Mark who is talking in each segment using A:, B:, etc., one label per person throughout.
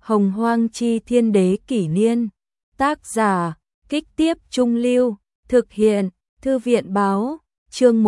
A: Hồng Hoang Chi Thiên Đế Kỷ Niên. Tác giả, Kích Tiếp Trung Lưu. Thực hiện, Thư viện Báo. Chương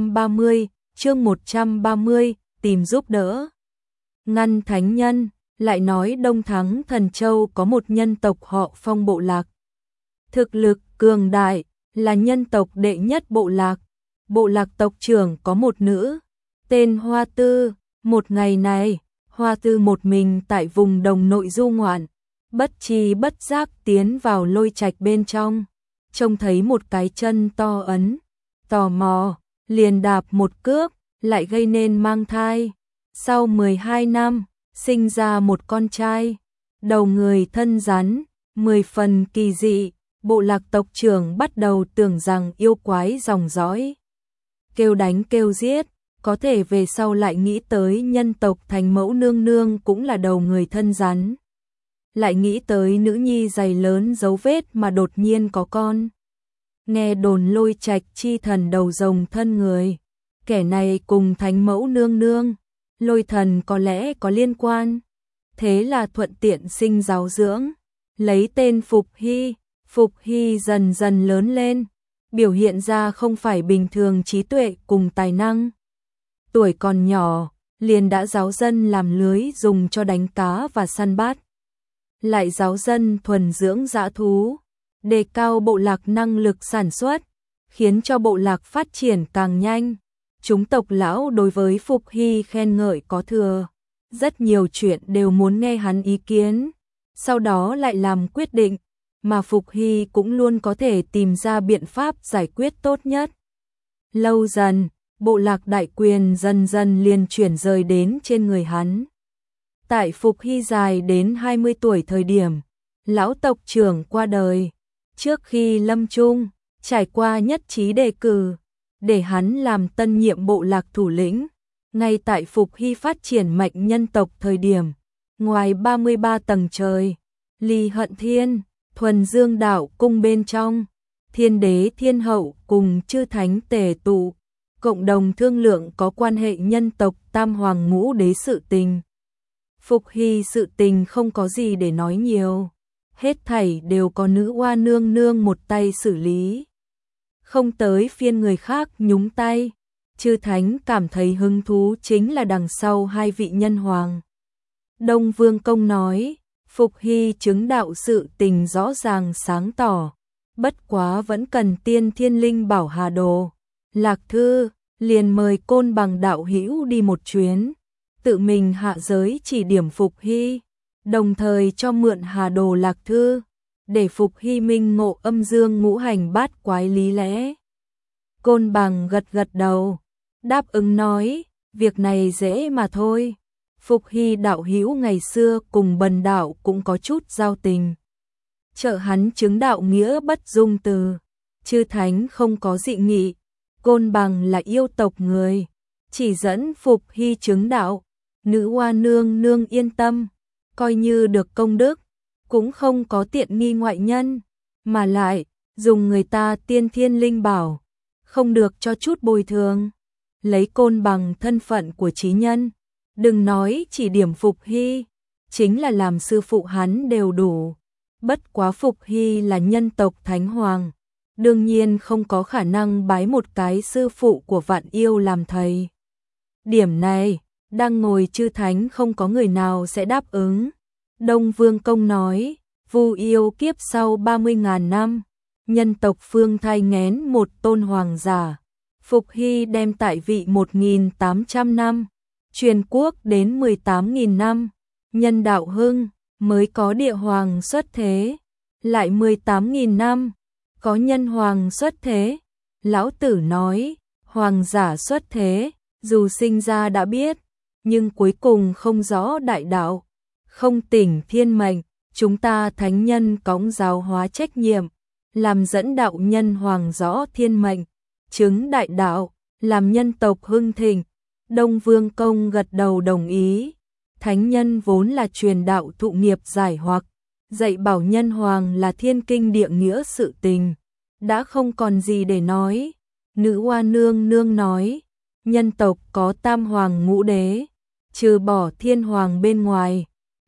A: 130, tìm giúp đỡ. Ngăn thánh nhân, lại nói Đông Thắng Thần Châu có một nhân tộc họ Phong bộ lạc. Thực lực cường đại, là nhân tộc đệ nhất bộ lạc. Bộ lạc tộc trưởng có một nữ, tên Hoa Tư. Một ngày này, Hoa Tư một mình tại vùng đồng nội du ngoạn, bất tri bất giác tiến vào lôi trạch bên trong, trông thấy một cái chân to ấn, tò mò, liền đạp một cước, lại gây nên mang thai. Sau 12 năm, sinh ra một con trai, đầu người thân rắn, 10 phần kỳ dị. Bộ lạc tộc trưởng bắt đầu tưởng rằng yêu quái dòng dõi, kêu đánh kêu giết, có thể về sau lại nghĩ tới nhân tộc Thành Mẫu nương nương cũng là đầu người thân rắn. Lại nghĩ tới nữ nhi dày lớn dấu vết mà đột nhiên có con. Nghe đồn lôi trạch chi thần đầu rồng thân người, kẻ này cùng Thánh Mẫu nương nương, lôi thần có lẽ có liên quan. Thế là thuận tiện sinh giáo dưỡng, lấy tên Phục Hy. Phục Hy dần dần lớn lên, biểu hiện ra không phải bình thường trí tuệ cùng tài năng. Tuổi còn nhỏ, liền đã giáo dân làm lưới dùng cho đánh cá và săn bắt. Lại giáo dân thuần dưỡng dã thú, đề cao bộ lạc năng lực sản xuất, khiến cho bộ lạc phát triển càng nhanh. Chúng tộc lão đối với Phục Hy khen ngợi có thừa, rất nhiều chuyện đều muốn nghe hắn ý kiến, sau đó lại làm quyết định. Mà Phục Hy cũng luôn có thể tìm ra biện pháp giải quyết tốt nhất. Lâu dần, bộ lạc đại quyền dần dần liền chuyển rời đến trên người hắn. Tại Phục Hy dài đến 20 tuổi thời điểm, lão tộc trưởng qua đời. Trước khi lâm chung, trải qua nhất trí đề cử, để hắn làm tân nhiệm bộ lạc thủ lĩnh. Ngay tại Phục Hy phát triển mạnh nhân tộc thời điểm, ngoài 33 tầng trời, Ly Hận Thiên, Thuần Dương đạo cung bên trong, Thiên Đế Thiên Hậu cùng chư thánh tề tụ, cộng đồng thương lượng có quan hệ nhân tộc Tam Hoàng Ngũ Đế sự tình. Phục Hy sự tình không có gì để nói nhiều, hết thảy đều có nữ oa nương nương một tay xử lý, không tới phiên người khác nhúng tay. Chư thánh cảm thấy hứng thú chính là đằng sau hai vị nhân hoàng. Đông Vương Công nói, Phục Hy chứng đạo sự tình rõ ràng sáng tỏ, bất quá vẫn cần tiên thiên linh bảo Hà Đồ. Lạc Thư liền mời Côn Bằng đạo hữu đi một chuyến, tự mình hạ giới chỉ điểm Phục Hy, đồng thời cho mượn Hà Đồ Lạc Thư, để Phục Hy minh ngộ âm dương ngũ hành bát quái lý lẽ. Côn Bằng gật gật đầu, đáp ứng nói, việc này dễ mà thôi. Phục Hy đạo hữu ngày xưa cùng Bần đạo cũng có chút giao tình, trợ hắn chứng đạo nghĩa bất dung từ, chư thánh không có dị nghị. Côn Bằng là yêu tộc người, chỉ dẫn Phục Hy chứng đạo, nữ oa nương nương yên tâm, coi như được công đức, cũng không có tiện nghi ngoại nhân, mà lại dùng người ta tiên thiên linh bảo, không được cho chút bồi thường. Lấy Côn Bằng thân phận của trí nhân, đừng nói chỉ điểm Phục Hy, chính là làm sư phụ hắn đều đủ. Bất quá Phục Hy là nhân tộc Thánh Hoàng, đương nhiên không có khả năng bái một cái sư phụ của vạn yêu làm thầy. Điểm này, đang ngồi chư thánh không có người nào sẽ đáp ứng. Đông Vương Công nói, Vu yêu kiếp sau 30.000 năm, nhân tộc phương thai nghén một tôn hoàng giả. Phục Hy đem tại vị 1.800 năm, truyền quốc đến 18.000 năm, nhân đạo hưng, mới có địa hoàng xuất thế, lại 18.000 năm, có nhân hoàng xuất thế. Lão Tử nói, hoàng giả xuất thế, dù sinh ra đã biết, nhưng cuối cùng không rõ đại đạo, không tỉnh thiên mệnh, chúng ta thánh nhân cõng giáo hóa trách nhiệm, làm dẫn đạo nhân hoàng rõ thiên mệnh, chứng đại đạo, làm nhân tộc hưng thịnh. Đông Vương Công gật đầu đồng ý. Thánh nhân vốn là truyền đạo thụ nghiệp giải hoặc, dạy bảo nhân hoàng là thiên kinh địa nghĩa sự tình, đã không còn gì để nói. Nữ oa nương nương nói, nhân tộc có Tam Hoàng Ngũ Đế, trừ bỏ Thiên Hoàng bên ngoài,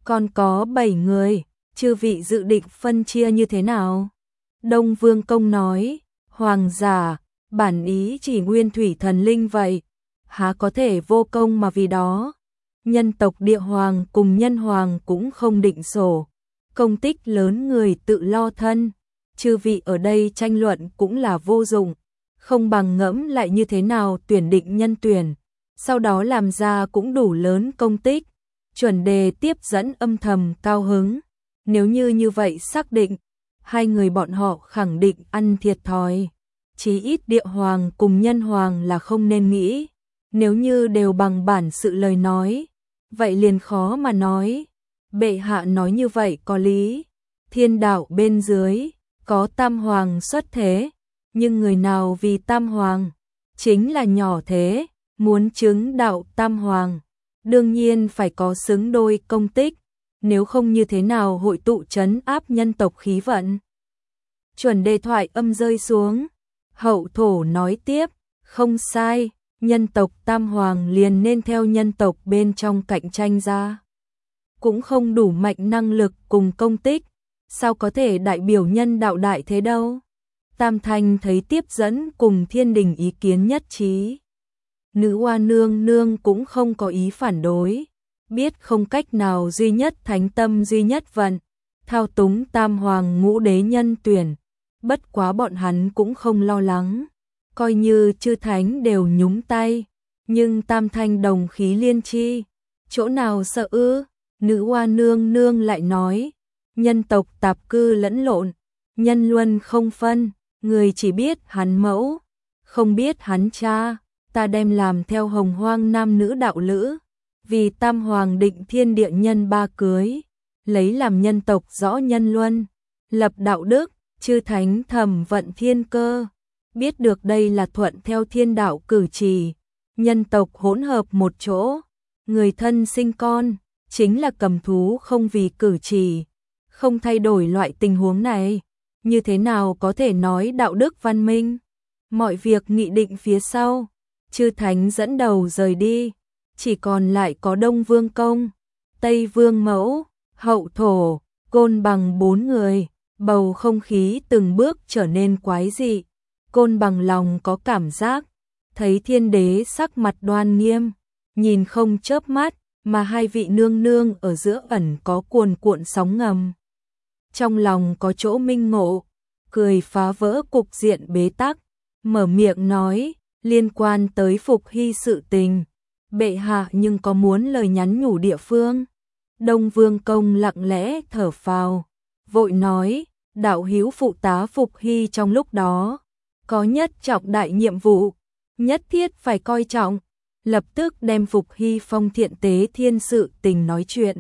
A: Còn có 7 người, chư vị dự định phân chia như thế nào? Đông Vương Công nói, hoàng giả, bản ý chỉ nguyên thủy thần linh vậy, há có thể vô công mà vì đó. Nhân tộc địa hoàng cùng nhân hoàng cũng không định sổ, công tích lớn người tự lo thân, chư vị ở đây tranh luận cũng là vô dụng, không bằng ngẫm lại như thế nào tuyển định nhân tuyển, sau đó làm ra cũng đủ lớn công tích, chuẩn đề tiếp dẫn âm thầm cao hứng, nếu như vậy xác định, hai người bọn họ khẳng định ăn thiệt thòi, chí ít địa hoàng cùng nhân hoàng là không nên nghĩ, nếu như đều bằng bản sự lời nói, vậy liền khó mà nói. Bệ hạ nói như vậy có lý, thiên đạo bên dưới, có tam hoàng xuất thế, nhưng người nào vì tam hoàng, chính là nhỏ thế, muốn chứng đạo tam hoàng, đương nhiên phải có xứng đôi công tích, nếu không như thế nào hội tụ trấn áp nhân tộc khí vận. Chuẩn đề thoại âm rơi xuống, hậu thổ nói tiếp, không sai, nhân tộc tam hoàng liền nên theo nhân tộc bên trong cạnh tranh ra. Cũng không đủ mạnh năng lực cùng công tích, sao có thể đại biểu nhân đạo đại thế đâu. Tam Thanh thấy tiếp dẫn cùng thiên đình ý kiến nhất trí. Nữ Hoa nương nương cũng không có ý phản đối, biết không cách nào duy nhất thánh tâm duy nhất vận, thao túng tam hoàng ngũ đế nhân tuyển, bất quá bọn hắn cũng không lo lắng, coi như chư thánh đều nhúng tay, nhưng tam thanh đồng khí liên chi, chỗ nào sợ ư? Nữ Hoa nương nương lại nói, nhân tộc tạp cư lẫn lộn, nhân luân không phân, người chỉ biết hắn mẫu, không biết hắn cha, ta đem làm theo hồng hoang nam nữ đạo lữ, vì tam hoàng định thiên địa nhân ba cưới, lấy làm nhân tộc rõ nhân luân, lập đạo đức, chư thánh thẩm vận thiên cơ, biết được đây là thuận theo thiên đạo cử chỉ, nhân tộc hỗn hợp một chỗ, người thân sinh con, chính là cầm thú không vì cử chỉ, không thay đổi loại tình huống này, như thế nào có thể nói đạo đức văn minh? Mọi việc nghị định phía sau, chư thánh dẫn đầu rời đi, chỉ còn lại có Đông Vương Công, Tây Vương Mẫu, Hậu Thổ, Côn Bằng 4 người, bầu không khí từng bước trở nên quái dị. Côn Bằng lòng có cảm giác, thấy thiên đế sắc mặt đoan nghiêm, nhìn không chớp mắt, mà hai vị nương nương ở giữa ẩn có cuồn cuộn sóng ngầm. Trong lòng có chỗ minh ngộ, cười phá vỡ cục diện bế tắc, mở miệng nói, liên quan tới Phục Hy sự tình, bệ hạ nhưng có muốn lời nhắn nhủ địa phương. Đông Vương Công lặng lẽ thở phào, vội nói, đạo hữu phụ tá Phục Hy trong lúc đó, có nhất trọng đại nhiệm vụ, nhất thiết phải coi trọng, lập tức đem Phục Hy phong thiện tế thiên sự tình nói chuyện.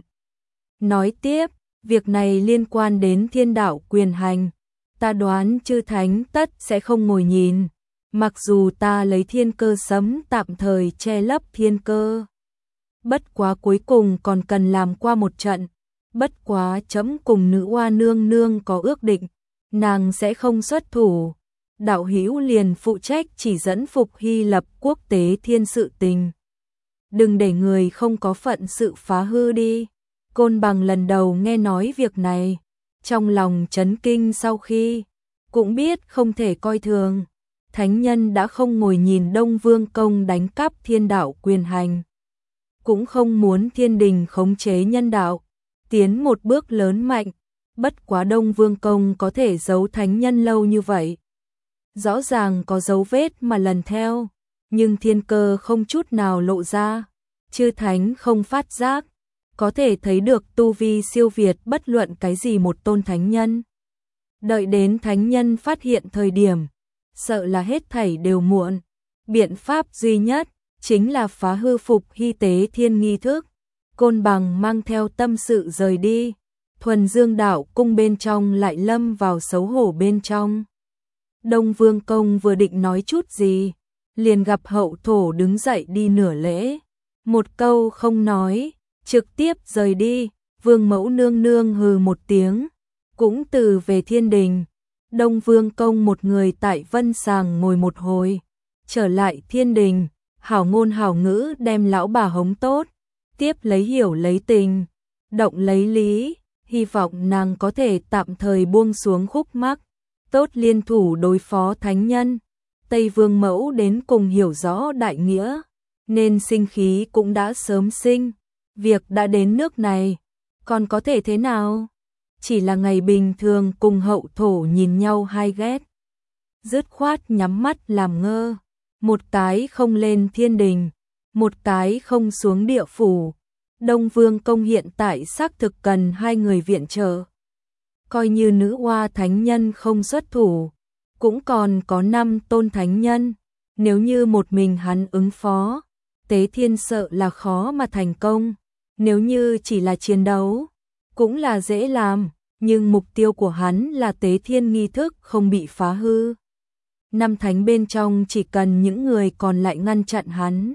A: Nói tiếp, việc này liên quan đến thiên đạo quyền hành, ta đoán chư thánh tất sẽ không ngồi nhìn, mặc dù ta lấy thiên cơ sấm tạm thời che lấp thiên cơ. Bất quá cuối cùng còn cần làm qua một trận, bất quá chấm cùng Nữ Hoa nương nương có ước định, nàng sẽ không xuất thủ. Đạo hữu liền phụ trách chỉ dẫn Phục Hy lập quốc tế thiên sự tình. Đừng để người không có phận sự phá hư đi. Côn Bằng lần đầu nghe nói việc này, trong lòng chấn kinh sau khi, cũng biết không thể coi thường. Thánh nhân đã không ngồi nhìn Đông Vương Công đánh cắp thiên đạo quyền hành, cũng không muốn thiên đình khống chế nhân đạo, tiến một bước lớn mạnh, bất quá Đông Vương Công có thể giấu thánh nhân lâu như vậy. Rõ ràng có dấu vết mà lần theo, nhưng thiên cơ không chút nào lộ ra, chư thánh không phát giác, có thể thấy được tu vi siêu việt bất luận cái gì một tôn thánh nhân. Đợi đến thánh nhân phát hiện thời điểm, sợ là hết thảy đều muộn, biện pháp duy nhất chính là phá hư Phục Hy tế thiên nghi thức. Côn Bằng mang theo tâm sự rời đi, Thuần Dương đạo cung bên trong lại lâm vào xấu hổ bên trong. Đông Vương Công vừa định nói chút gì, liền gặp Hậu Thổ đứng dậy đi nửa lễ, một câu không nói, trực tiếp rời đi. Vương Mẫu nương nương hừ một tiếng, cũng từ về thiên đình. Đông Vương Công một người tại Vân Sàng ngồi một hồi, trở lại thiên đình, hảo ngôn hảo ngữ đem lão bà hống tốt, tiếp lấy hiểu lấy tình, động lấy lý, hy vọng nàng có thể tạm thời buông xuống khúc mắc, tốt liên thủ đối phó thánh nhân. Tây Vương Mẫu đến cùng hiểu rõ đại nghĩa, nên sinh khí cũng đã sớm sinh, việc đã đến nước này, còn có thể thế nào? Chỉ là ngày bình thường cùng Hậu Thổ nhìn nhau hai ghét, dứt khoát nhắm mắt làm ngơ, một cái không lên thiên đình, một cái không xuống địa phủ. Đông Vương Công hiện tại xác thực cần hai người viện trợ. Coi như nữ hoa thánh nhân không xuất thủ, cũng còn có 5 tôn thánh nhân. Nếu như một mình hắn ứng phó, Tế Thiên sợ là khó mà thành công. Nếu như chỉ là chiến đấu, cũng là dễ làm, nhưng mục tiêu của hắn là Tế Thiên nghi thức không bị phá hư. 5 thánh bên trong chỉ cần những người còn lại ngăn chặn hắn.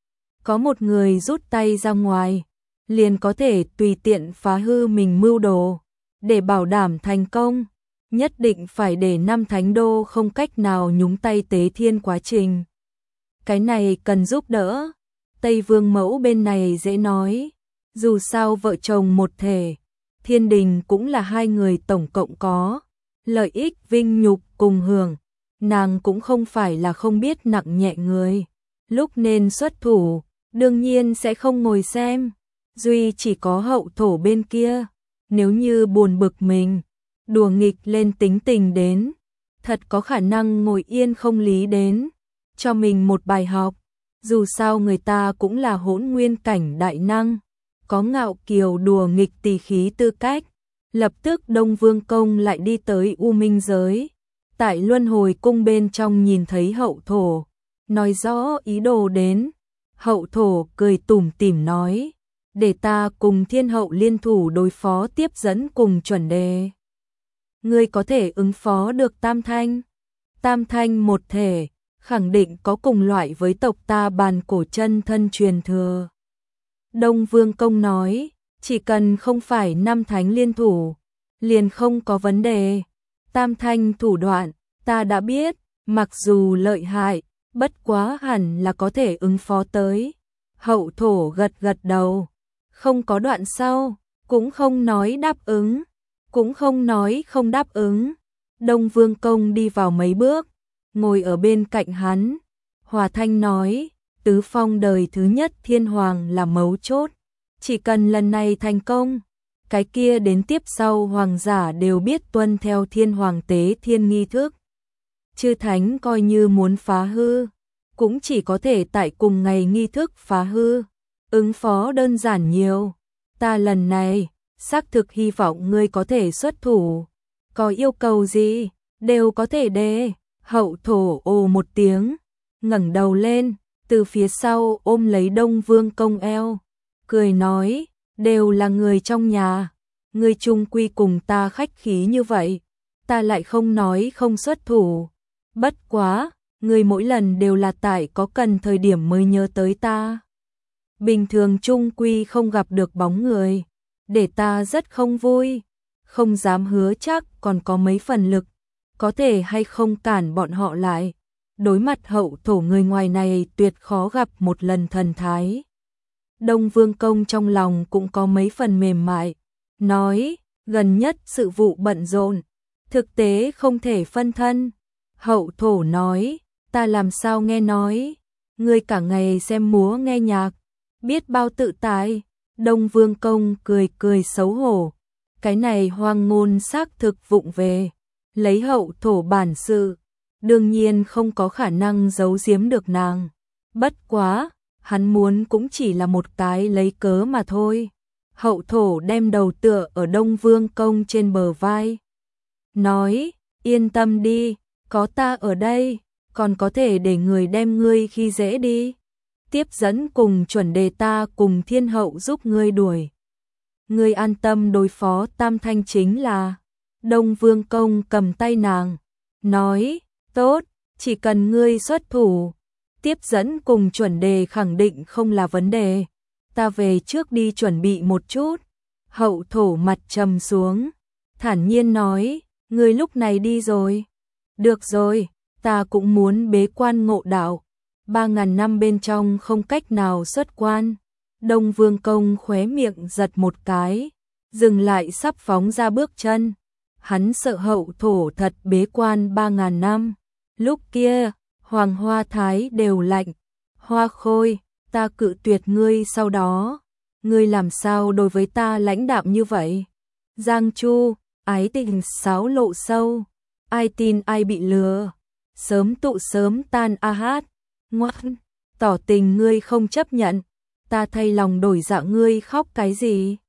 A: Có một người rút tay ra ngoài, liền có thể tùy tiện phá hư mình mưu đồ. Để bảo đảm thành công, nhất định phải để 5 thánh đô không cách nào nhúng tay Tế Thiên quá trình. Cái này cần giúp đỡ. Tây Vương Mẫu bên này dễ nói, dù sao vợ chồng một thể, thiên đình cũng là hai người tổng cộng có lợi ích vinh nhục cùng hưởng, nàng cũng không phải là không biết nặng nhẹ người, lúc nên xuất thủ, đương nhiên sẽ không ngồi xem, duy chỉ có Hậu Thổ bên kia, nếu như buồn bực mình, đùa nghịch lên tính tình đến, thật có khả năng ngồi yên không lý đến, cho mình một bài học. Dù sao người ta cũng là hỗn nguyên cảnh đại năng, có ngạo kiều đùa nghịch tỳ khí tư cách. Lập tức Đông Vương Công lại đi tới U Minh giới, tại Luân Hồi Cung bên trong nhìn thấy Hậu Thổ, nói rõ ý đồ đến. Hậu Thổ cười tủm tỉm nói, để ta cùng Thiên Hậu liên thủ đối phó tiếp dẫn cùng chuẩn đề. Ngươi có thể ứng phó được Tam Thanh? Tam Thanh một thể, khẳng định có cùng loại với tộc ta bàn cổ chân thân truyền thừa. Đông Vương Công nói, chỉ cần không phải 5 thánh liên thủ, liền không có vấn đề. Tam Thanh thủ đoạn, ta đã biết, mặc dù lợi hại, bất quá hẳn là có thể ứng phó tới. Hậu Thổ gật gật đầu, không có đoạn sau, cũng không nói đáp ứng, cũng không nói không đáp ứng. Đông Vương Công đi vào mấy bước, ngồi ở bên cạnh hắn, hòa thanh nói, tứ phong đời thứ nhất thiên hoàng là mấu chốt, chỉ cần lần này thành công, cái kia đến tiếp sau hoàng giả đều biết tuân theo thiên hoàng tế thiên nghi thức. Chư thánh coi như muốn phá hư, cũng chỉ có thể tại cùng ngày nghi thức phá hư, ứng phó đơn giản nhiều. Ta lần này, xác thực hy vọng ngươi có thể xuất thủ, có yêu cầu gì, đều có thể đề. Hậu Thổ ồ một tiếng, ngẩng đầu lên, từ phía sau ôm lấy Đông Vương Công eo, cười nói, đều là người trong nhà, ngươi chung quy cùng ta khách khí như vậy, ta lại không nói không xuất thủ. Bất quá, ngươi mỗi lần đều là tại có cần thời điểm mới nhớ tới ta. Bình thường chung quy không gặp được bóng người, để ta rất không vui, không dám hứa chắc còn có mấy phần lực, có thể hay không cản bọn họ lại. Đối mặt Hậu Thổ người ngoài này tuyệt khó gặp một lần thần thái. Đông Vương Công trong lòng cũng có mấy phần mềm mại, nói, gần nhất sự vụ bận rộn, thực tế không thể phân thân. Hậu Thổ nói, ta làm sao nghe nói, ngươi cả ngày xem múa nghe nhạc, biết bao tự tại. Đông Vương Công cười cười xấu hổ, cái này hoang ngôn xác thực vụng về, lấy Hậu Thổ bản sự, đương nhiên không có khả năng giấu giếm được nàng. Bất quá, hắn muốn cũng chỉ là một cái lấy cớ mà thôi. Hậu Thổ đem đầu tựa ở Đông Vương Công trên bờ vai, nói, yên tâm đi, có ta ở đây, còn có thể để người đem ngươi khi dễ đi. Tiếp dẫn cùng chuẩn đề ta cùng Thiên Hậu giúp ngươi đuổi. Ngươi an tâm đối phó Tam Thanh chính là. Đông Vương Công cầm tay nàng, nói, tốt, chỉ cần ngươi xuất thủ, tiếp dẫn cùng chuẩn đề khẳng định không là vấn đề, ta về trước đi chuẩn bị một chút. Hậu Thổ mặt trầm xuống, thản nhiên nói, ngươi lúc này đi rồi. Được rồi, ta cũng muốn bế quan ngộ đạo, 3000 năm bên trong không cách nào xuất quan, Đông Vương Công khóe miệng giật một cái, dừng lại sắp phóng ra bước chân. Hắn sợ Hậu thổ thật bế quan 3.000 năm. Lúc kia, Hoàng Hoa Thái đều lạnh. Hoa Khôi, ta cự tuyệt ngươi sau đó. Ngươi làm sao đối với ta lãnh đạm như vậy? Giang Chu, ái tình xáo lộ sâu. Ai tin ai bị lừa. Sớm tụ sớm tan a hát. Ngoan, tỏ tình ngươi không chấp nhận. Ta thay lòng đổi dạ ngươi khóc cái gì?